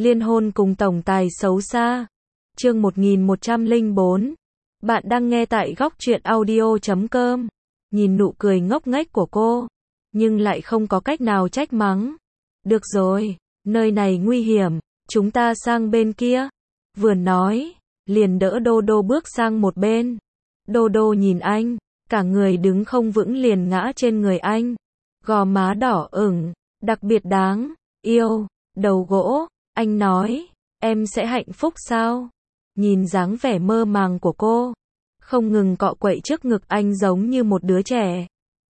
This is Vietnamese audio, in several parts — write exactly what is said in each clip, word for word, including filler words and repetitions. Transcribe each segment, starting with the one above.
Liên hôn cùng tổng tài xấu xa. Chương một nghìn một trăm lẻ bốn. Bạn đang nghe tại góc truyện audio chấm com. Nhìn nụ cười ngốc nghếch của cô, nhưng lại không có cách nào trách mắng. Được rồi, nơi này nguy hiểm, chúng ta sang bên kia. Vừa nói, liền đỡ Đô Đô bước sang một bên. Đô Đô nhìn anh, cả người đứng không vững liền ngã trên người anh. Gò má đỏ ửng, đặc biệt đáng yêu, đầu gỗ. Anh nói, em sẽ hạnh phúc sao? Nhìn dáng vẻ mơ màng của cô, không ngừng cọ quậy trước ngực anh giống như một đứa trẻ.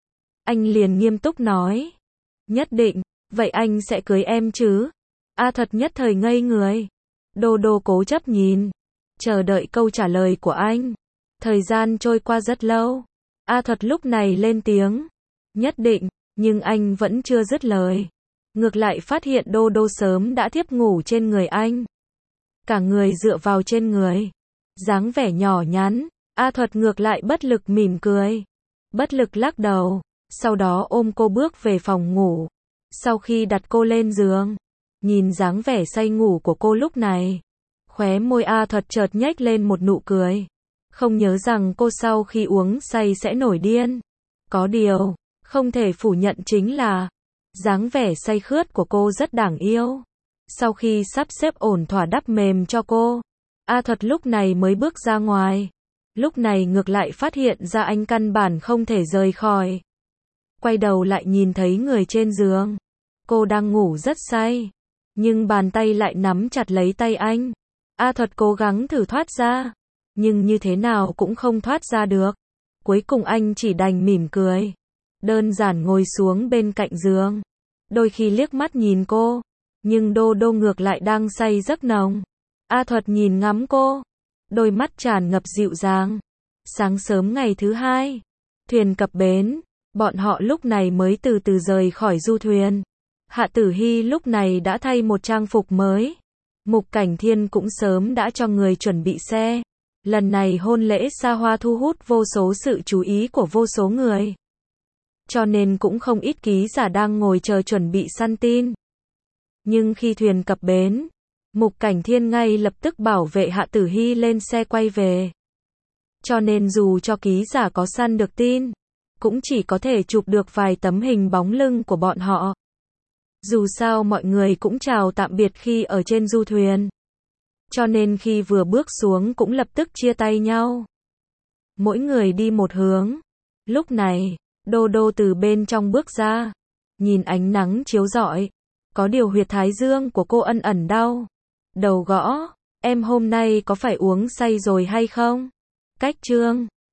Anh liền nghiêm túc nói, nhất định, vậy anh sẽ cưới em chứ? A Thuật nhất thời ngây người. Đô Đô cố chấp nhìn, chờ đợi câu trả lời của anh. Thời gian trôi qua rất lâu. A Thuật lúc này lên tiếng, nhất định, nhưng anh vẫn chưa dứt lời. Ngược lại phát hiện Đô Đô sớm đã thiếp ngủ trên người anh. Cả người dựa vào trên người, dáng vẻ nhỏ nhắn. A Thuật ngược lại bất lực mỉm cười, bất lực lắc đầu, sau đó ôm cô bước về phòng ngủ. Sau khi đặt cô lên giường, nhìn dáng vẻ say ngủ của cô lúc này, khóe môi A Thuật chợt nhếch lên một nụ cười. Không ngờ rằng cô sau khi uống say sẽ nổi điên. Có điều, không thể phủ nhận chính là, dáng vẻ say khướt của cô rất đáng yêu. Sau khi sắp xếp ổn thỏa đắp mềm cho cô, A Thuật lúc này mới bước ra ngoài. Lúc này ngược lại phát hiện ra anh căn bản không thể rời khỏi. Quay đầu lại nhìn thấy người trên giường. Cô đang ngủ rất say, nhưng bàn tay lại nắm chặt lấy tay anh. A Thuật cố gắng thử thoát ra, nhưng như thế nào cũng không thoát ra được. Cuối cùng anh chỉ đành mỉm cười, đơn giản ngồi xuống bên cạnh giường. Đôi khi liếc mắt nhìn cô, nhưng Đô Đô ngược lại đang say giấc nồng. A Thuật nhìn ngắm cô, đôi mắt tràn ngập dịu dàng. Sáng sớm ngày thứ hai, thuyền cập bến, bọn họ lúc này mới từ từ rời khỏi du thuyền. Hạ Tử Hy lúc này đã thay một trang phục mới. Mục Cảnh Thiên cũng sớm đã cho người chuẩn bị xe. Lần này hôn lễ xa hoa thu hút vô số sự chú ý của vô số người. Cho nên cũng không ít ký giả đang ngồi chờ chuẩn bị săn tin. Nhưng khi thuyền cập bến, Mục Cảnh Thiên ngay lập tức bảo vệ Hạ Tử Hy lên xe quay về. Cho nên dù cho ký giả có săn được tin, cũng chỉ có thể chụp được vài tấm hình bóng lưng của bọn họ. Dù sao mọi người cũng chào tạm biệt khi ở trên du thuyền. Cho nên khi vừa bước xuống cũng lập tức chia tay nhau. Mỗi người đi một hướng. Lúc này, Đô Đô từ bên trong bước ra, nhìn ánh nắng chiếu rọi. Có điều huyệt thái dương của cô ẩn ẩn đau. Đầu gõ, em hôm nay có phải uống say rồi hay không? Cách chương